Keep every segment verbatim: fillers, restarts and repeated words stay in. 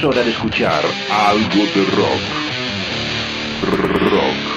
Es hora de escuchar algo de rock. Rock.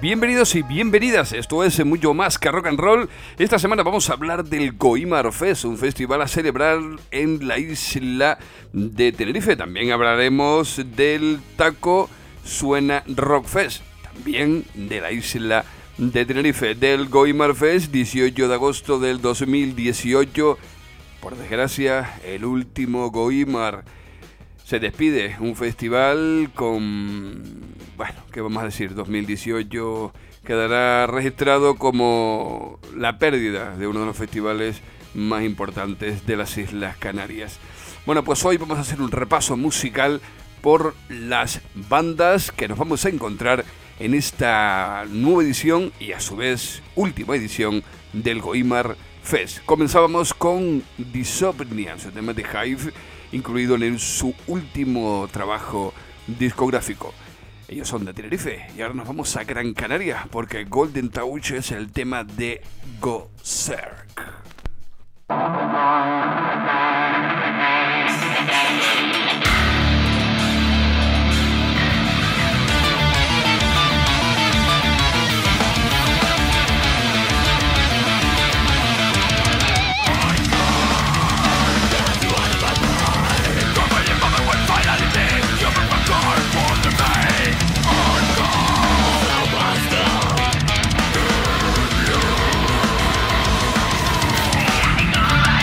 Bienvenidos y bienvenidas, esto es Mucho Más que Rock and Roll. Esta semana vamos a hablar del Goimar Fest, un festival a celebrar en la isla de Tenerife. También hablaremos del Taco Suena Rock Fest, también de la isla de Tenerife. Del Goimar Fest, dieciocho de agosto del dos mil dieciocho. Por desgracia, el último Goimar. Se despide un festival con, bueno, ¿qué vamos a decir? dos mil dieciocho quedará registrado como la pérdida de uno de los festivales más importantes de las Islas Canarias. Bueno, pues hoy vamos a hacer un repaso musical por las bandas que nos vamos a encontrar en esta nueva edición y a su vez última edición del Goimar Fest. Comenzábamos con Disopnia, su tema de Hive, incluido en su último trabajo discográfico. Ellos son de Tenerife y ahora nos vamos a Gran Canaria porque Golden Touch es el tema de Gozerk. Thank you.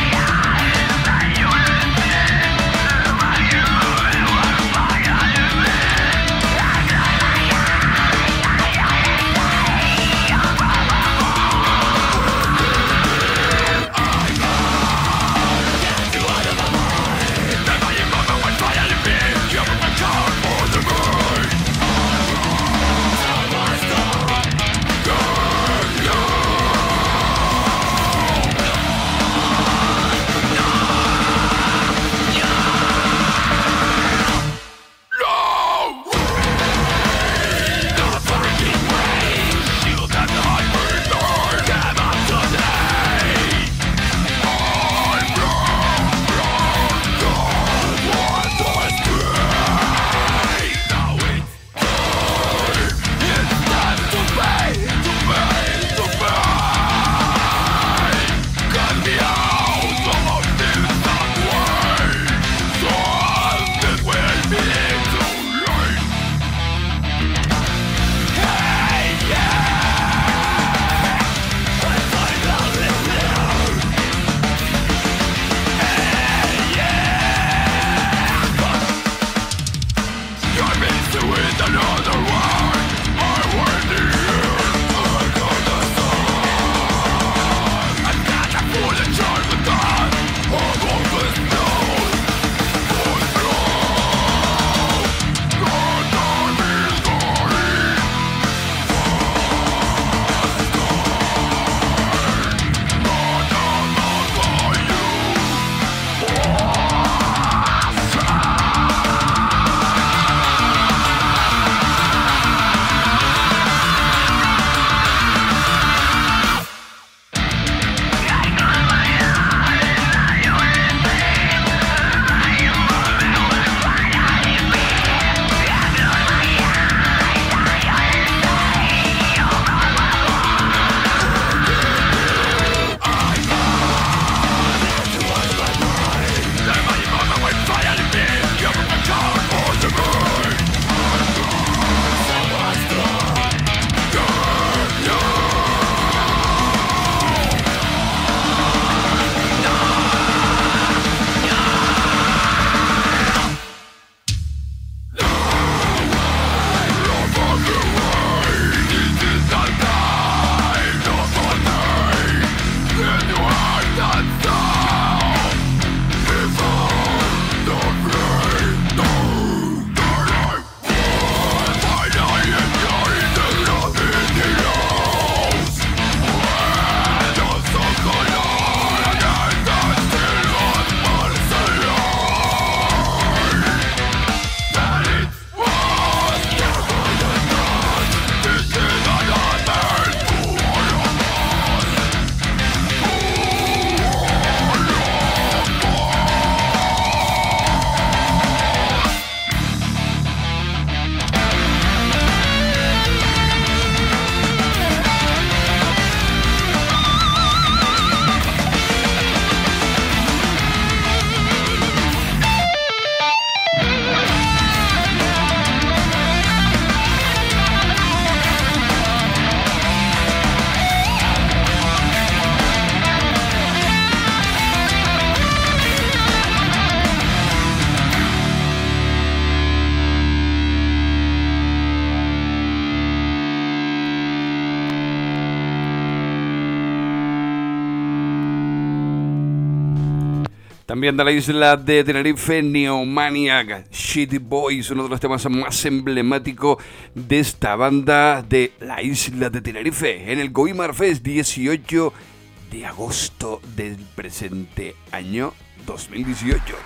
También de la isla de Tenerife, Neomaniac, Shitty Boys, uno de los temas más emblemáticos de esta banda de la isla de Tenerife, en el Goimar Fest, dieciocho de agosto del presente año dos mil dieciocho.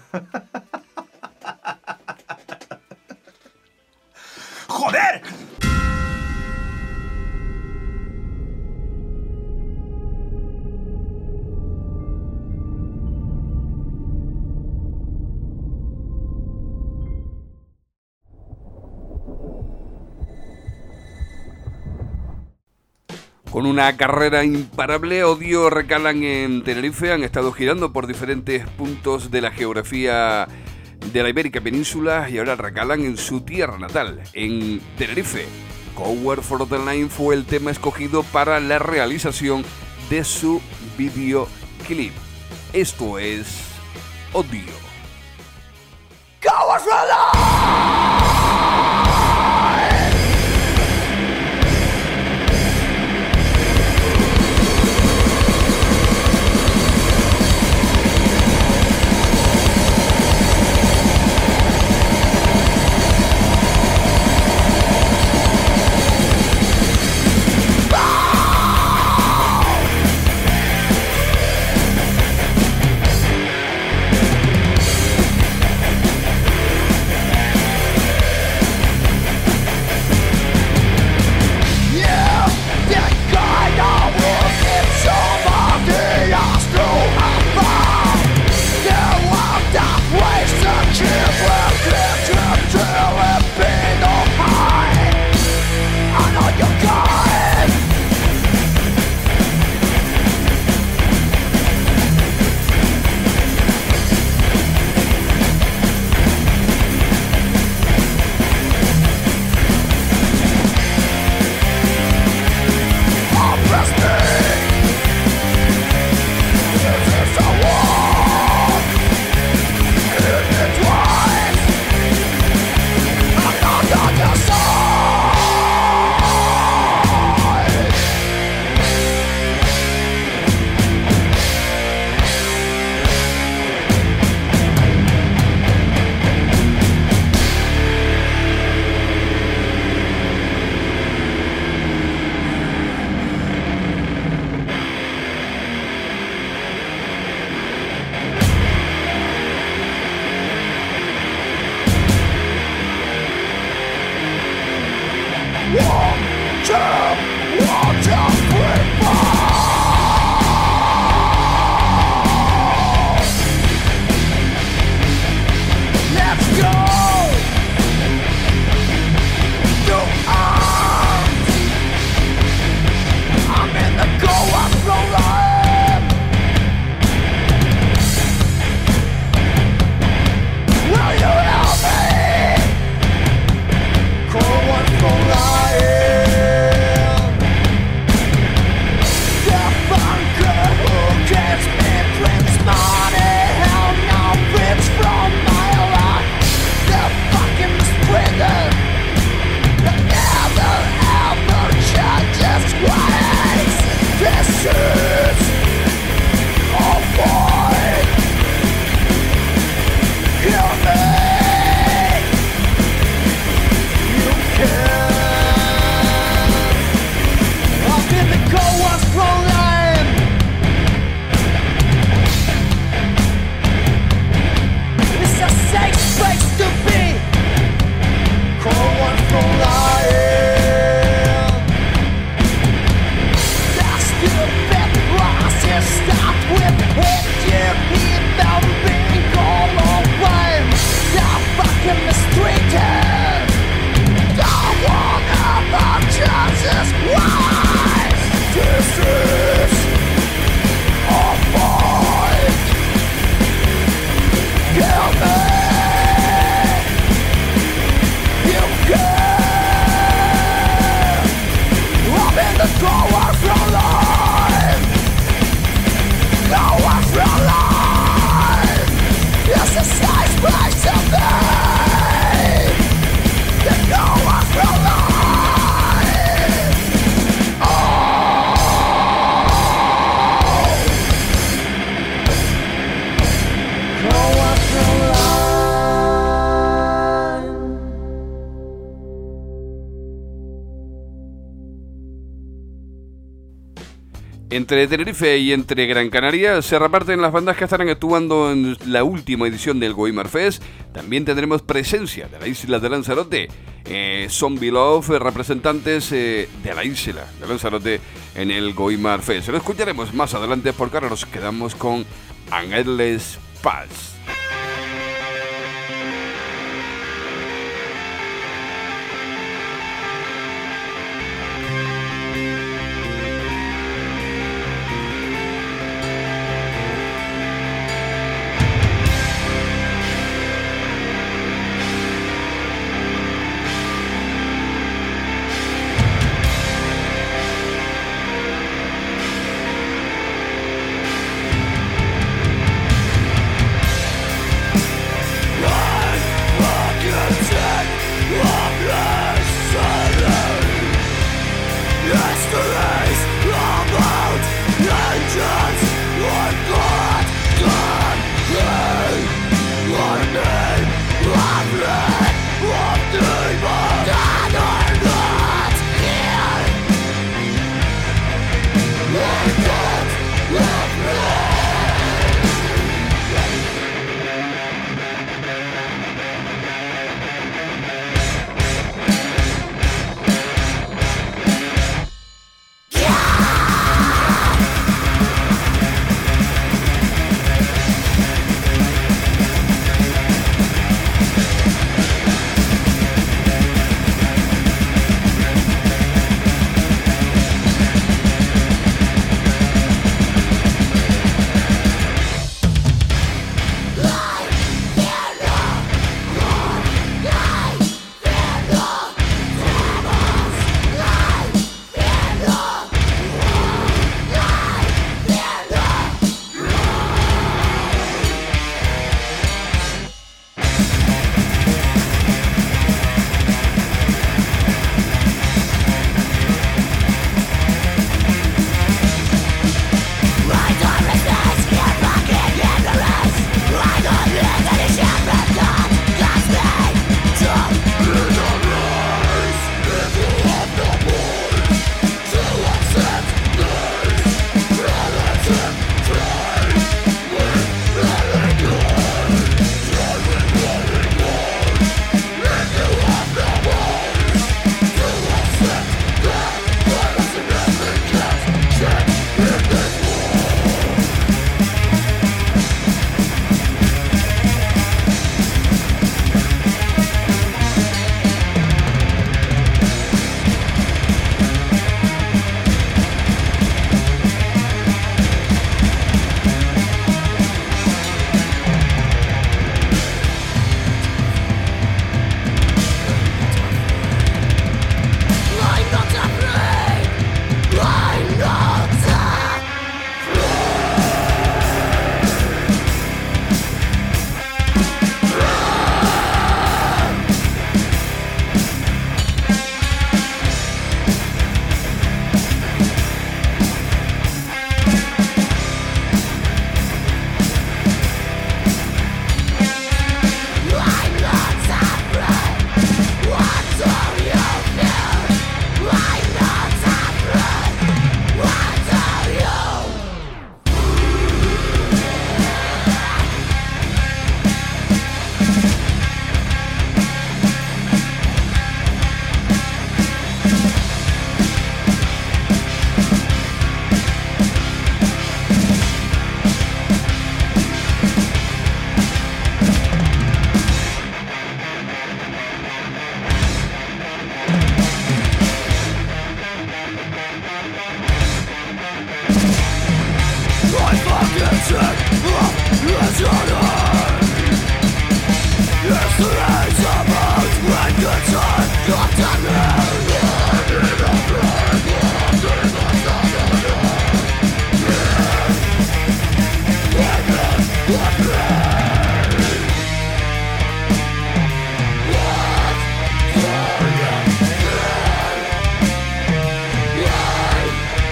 ¡Joder! Con una carrera imparable, Odio recalan en Tenerife, han estado girando por diferentes puntos de la geografía de la Ibérica Península y ahora recalan en su tierra natal, en Tenerife. Cover for the Line fue el tema escogido para la realización de su videoclip. Esto es Odio. Cover for the Line! Go on, go lie. Entre Tenerife y entre Gran Canaria se reparten las bandas que estarán actuando en la última edición del Goimar Fest. También tendremos presencia de la isla de Lanzarote, eh, Zombie Love, representantes eh, de la isla de Lanzarote en el Goimar Fest. Lo escucharemos más adelante porque ahora nos quedamos con An Endless Pulse.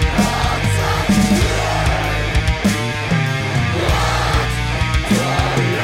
What?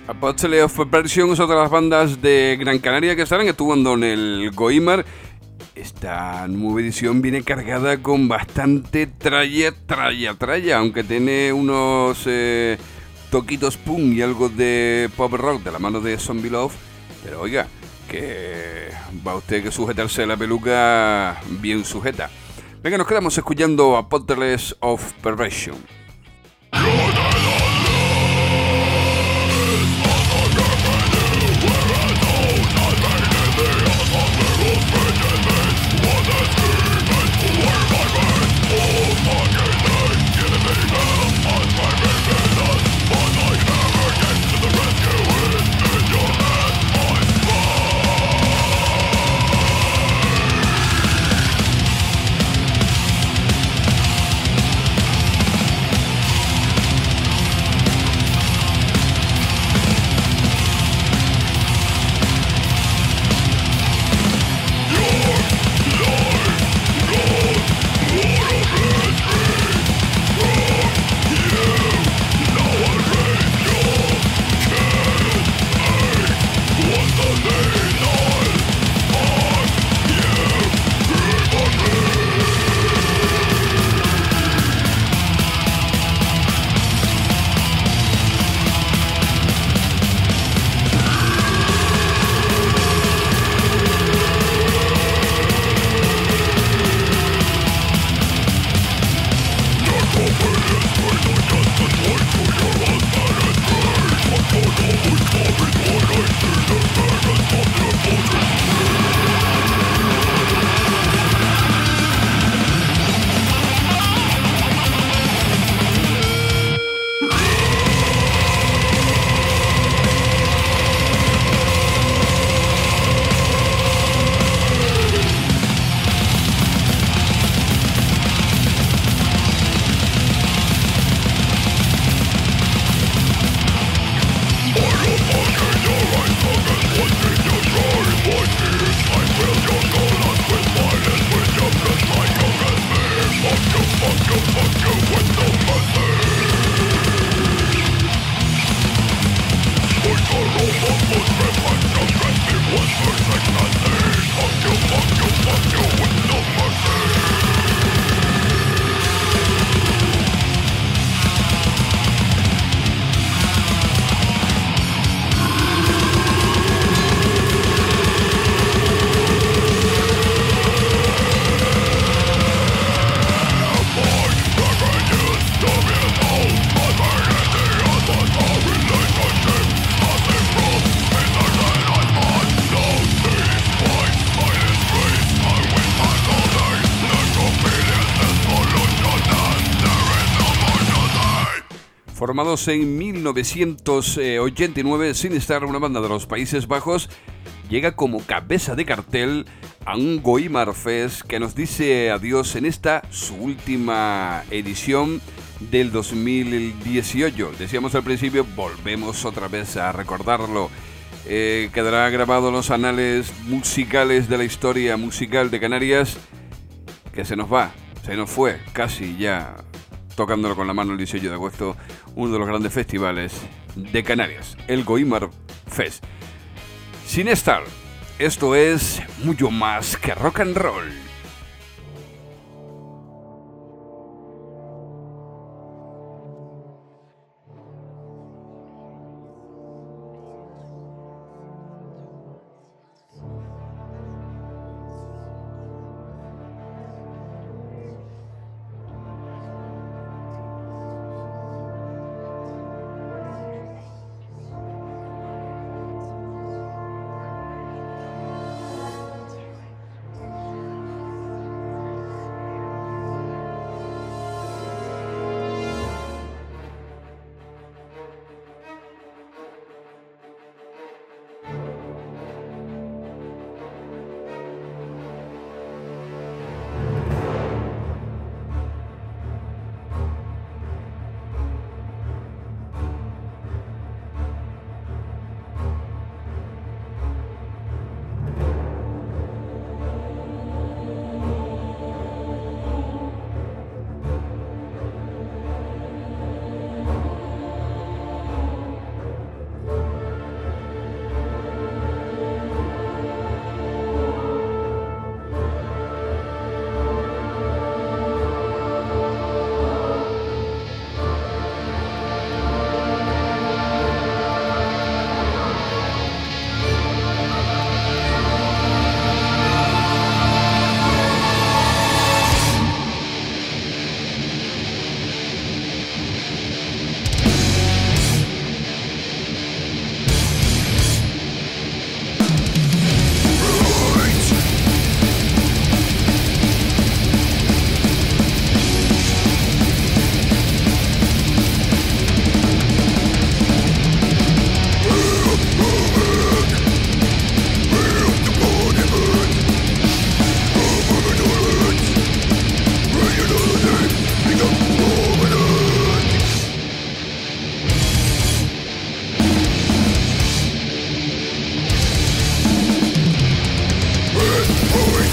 Apostle of Perversion es otra de las bandas de Gran Canaria que estarán actuando en el Goimar. Esta nueva edición viene cargada con bastante tralla, tralla, tralla, aunque tiene unos eh, toquitos punk y algo de pop rock de la mano de Zombie Love. Pero oiga, que va usted que sujetarse la peluca bien sujeta. Venga, nos quedamos escuchando Apostle of Perversion. Formados en mil novecientos ochenta y nueve, Sinistar, una banda de los Países Bajos, llega como cabeza de cartel a un Goimar Fest que nos dice adiós en esta, su última edición del dos mil dieciocho. Decíamos al principio, volvemos otra vez a recordarlo. Eh, quedará grabado en los anales musicales de la historia musical de Canarias, que se nos va, se nos fue, casi ya tocándolo con la mano el dieciocho de agosto, uno de los grandes festivales de Canarias, el Goimar Fest. Sinistar, esto es mucho más que rock and roll.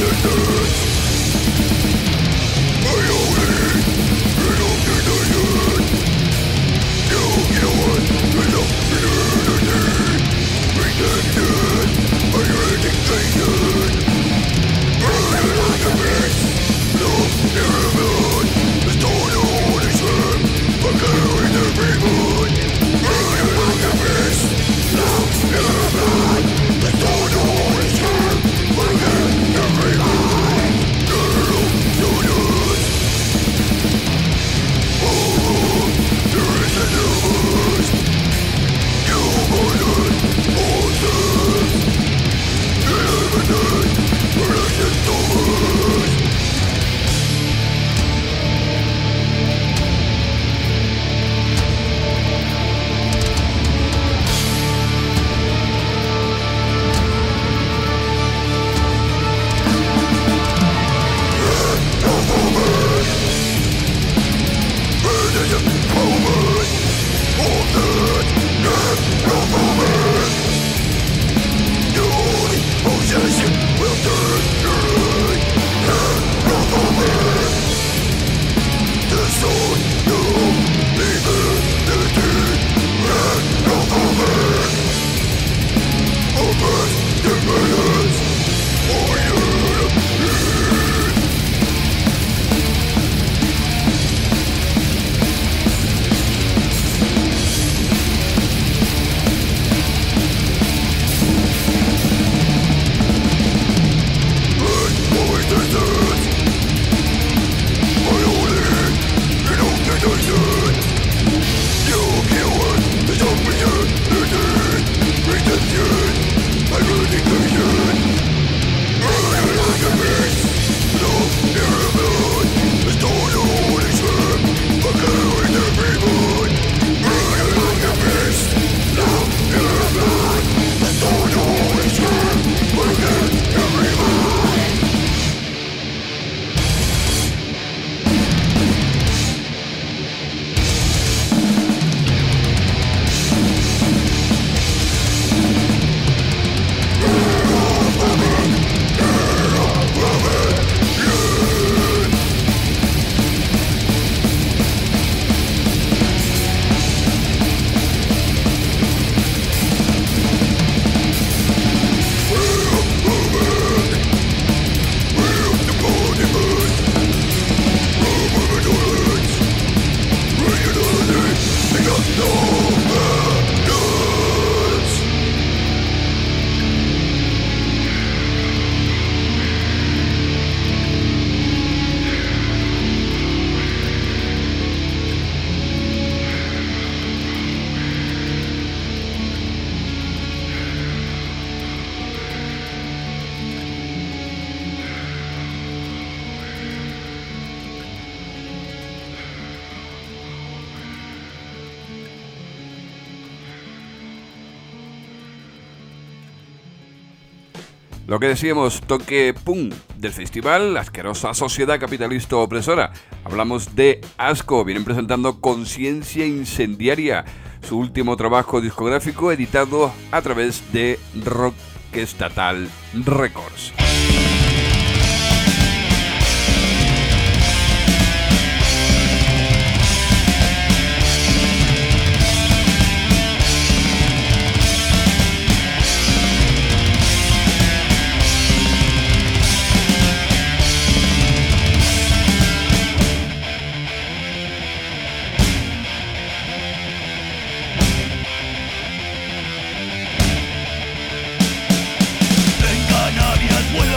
Lo que decíamos, toque pum del festival, asquerosa sociedad capitalista opresora. Hablamos de Asco, vienen presentando Conciencia Incendiaria, su último trabajo discográfico editado a través de Rock Estatal Records. En Canarias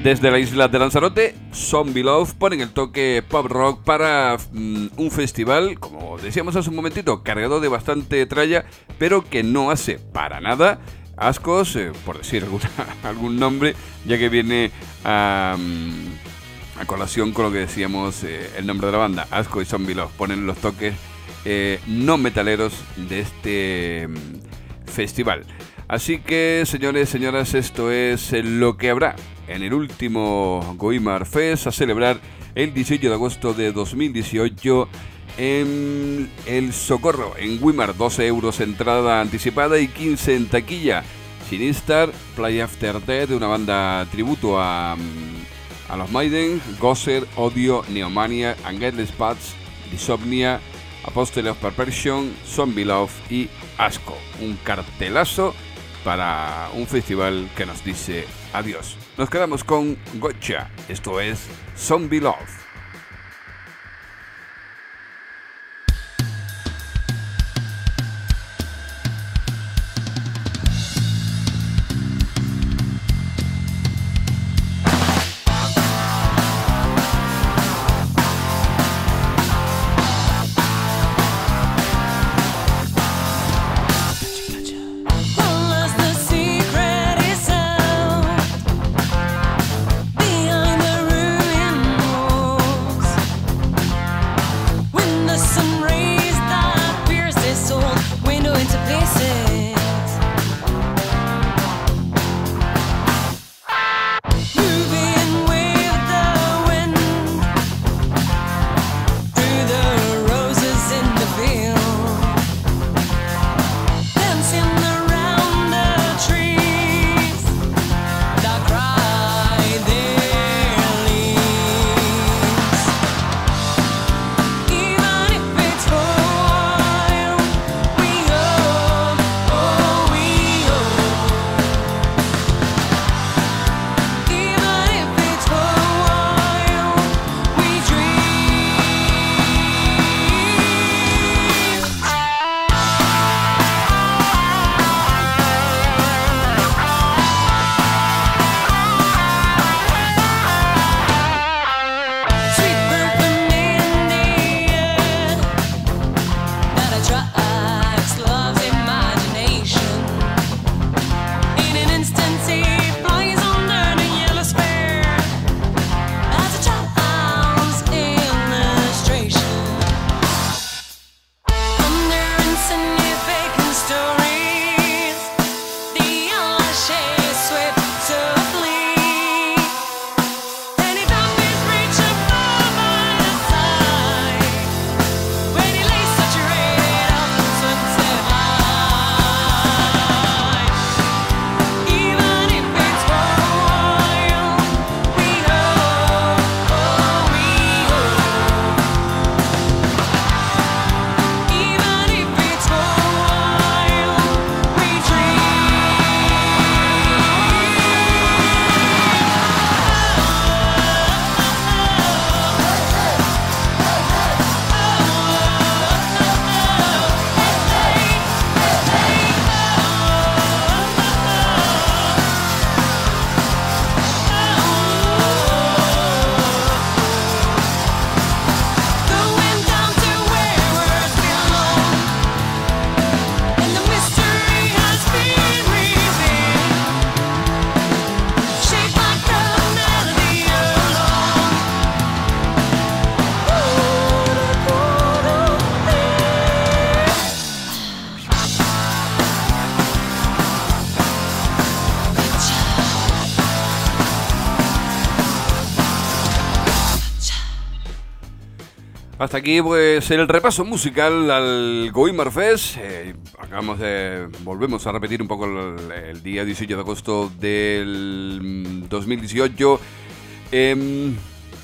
Desde la isla de Lanzarote, Zombie Love ponen el toque pop rock para mm, un festival, como decíamos hace un momentito, cargado de bastante tralla, pero que no hace para nada ascos, eh, por decir alguna, algún nombre, ya que viene a, a colación con lo que decíamos, eh, el nombre de la banda, Asco y Zombie Love, ponen los toques eh, no metaleros de este mm, festival. Así que, señores, señoras, esto es lo que habrá en el último Goimar Fest a celebrar el dieciocho de agosto de dos mil dieciocho en El Socorro, en Weimar. Doce euros entrada anticipada y quince en taquilla. Sinistar, Play After Death, una banda tributo a, a los Maiden, Gozer, Odio, Neomania, Angelus Pats, Insomnia, Apostle of Perversion, Zombie Love y Asco. Un cartelazo para un festival que nos dice adiós. Nos quedamos con Gotcha. Esto es Zombie Love. Hasta aquí pues el repaso musical al Goimar Fest. Eh, acabamos de, volvemos a repetir un poco el, el día dieciocho de agosto del dos mil dieciocho. Eh,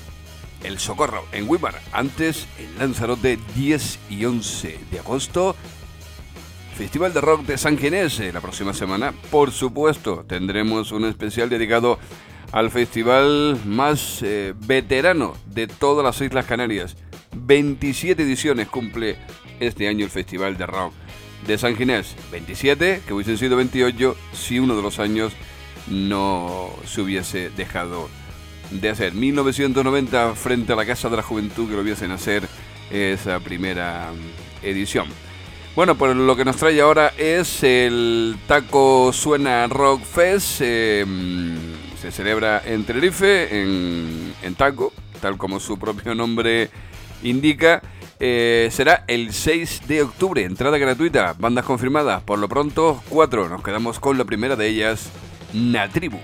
el Socorro en Weimar. Antes en Lanzarote, diez y once de agosto. Festival de Rock de San Ginés. La próxima semana, por supuesto, tendremos un especial dedicado al festival más eh, veterano de todas las Islas Canarias. veintisiete ediciones cumple este año el Festival de Rock de San Ginés. veintisiete, que hubiesen sido veintiocho si uno de los años no se hubiese dejado de hacer. mil novecientos noventa, frente a la Casa de la Juventud, que lo viesen hacer esa primera edición. Bueno, pues lo que nos trae ahora es el Taco Suena Rock Fest. Eh, se celebra en Tenerife, en, en Taco, tal como su propio nombre indica. Eh, será el seis de octubre, entrada gratuita, bandas confirmadas, por lo pronto cuatro. Nos quedamos con la primera de ellas, Natribu.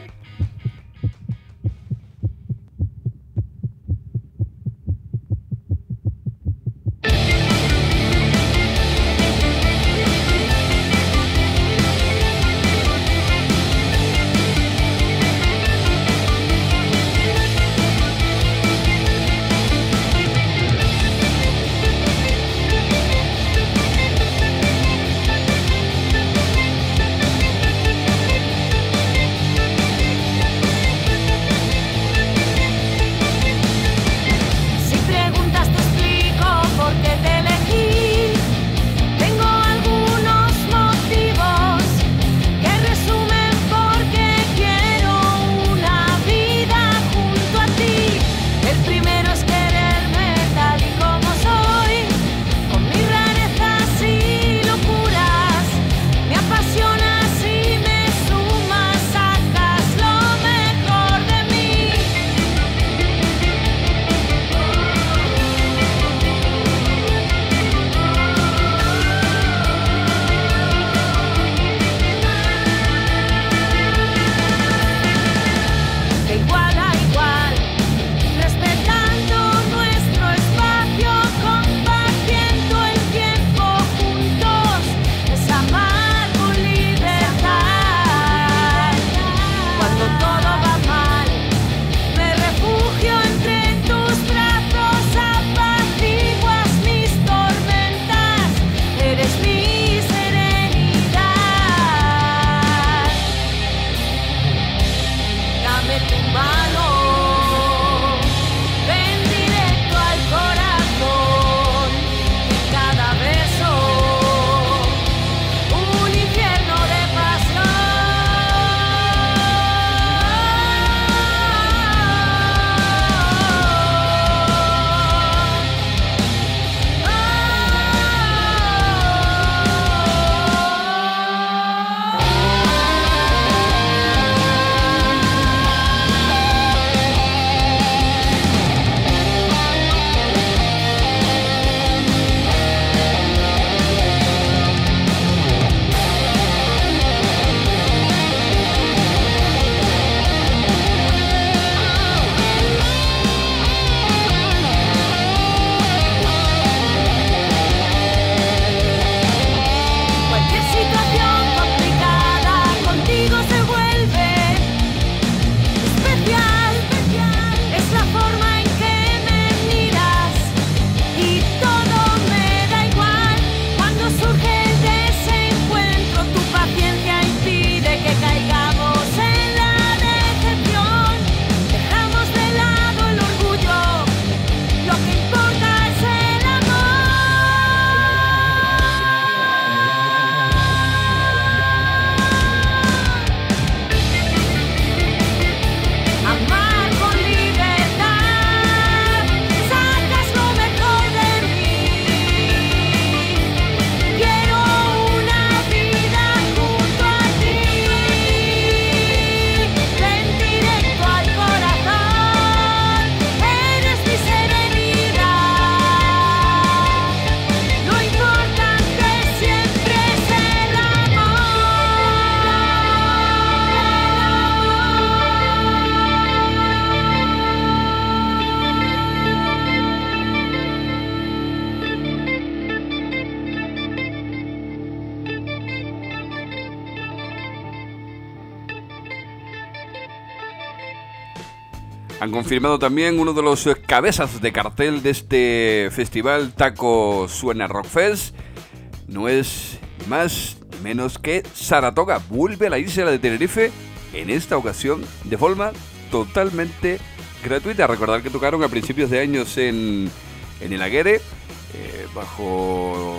Han confirmado también uno de los cabezas de cartel de este festival, Taco Suena Rock Fest. No es más ni menos que Saratoga. Vuelve a la isla de Tenerife, en esta ocasión de forma totalmente gratuita. Recordar que tocaron a principios de años en, en el Aguere, eh, bajo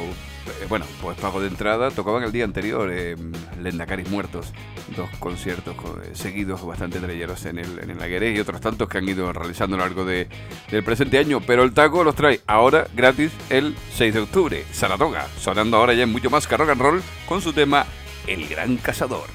eh, bueno, pues pago de entrada. Tocaban el día anterior eh, Lendacaris Muertos, dos conciertos eh, seguidos bastante treyeros en el, en el Aguerés y otros tantos que han ido realizando a lo largo de, del presente año. Pero el taco los trae ahora gratis el seis de octubre. Saratoga, sonando ahora ya en Mucho Más que Rock and Roll con su tema El Gran Cazador.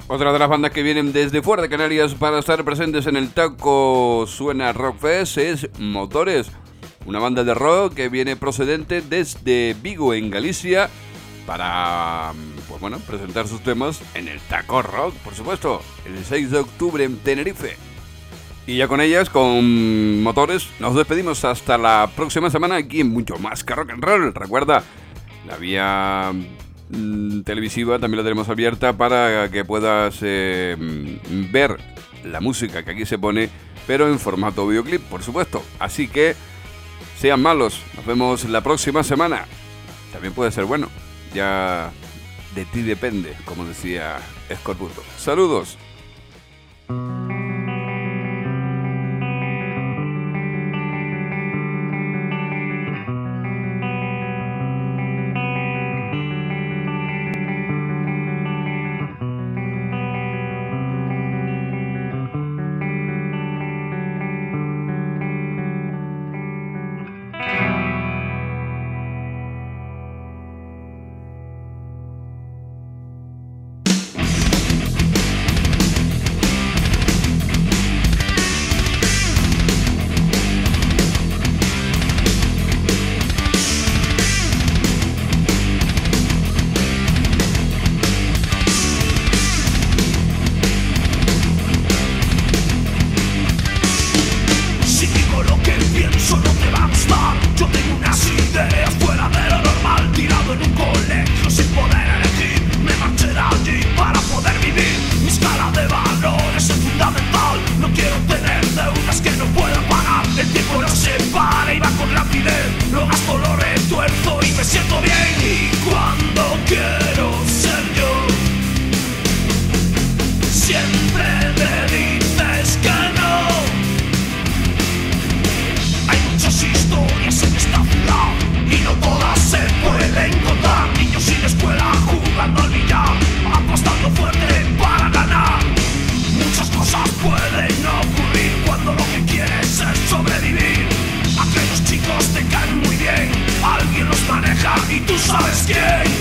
Otra de las bandas que vienen desde fuera de Canarias para estar presentes en el Taco Suena Rock Fest es Motores, una banda de rock que viene procedente desde Vigo, en Galicia, para, pues bueno, presentar sus temas en el Taco Rock, por supuesto, el seis de octubre en Tenerife. Y ya con ellas, con Motores, nos despedimos hasta la próxima semana aquí en Mucho Más que Rock and Roll. Recuerda, la vía mmm, televisiva también la tenemos abierta para que puedas eh, ver la música que aquí se pone, pero en formato videoclip, por supuesto. Así que sean malos, nos vemos la próxima semana. También puede ser bueno, ya de ti depende, como decía Escorbuto. Saludos. Sabes quién.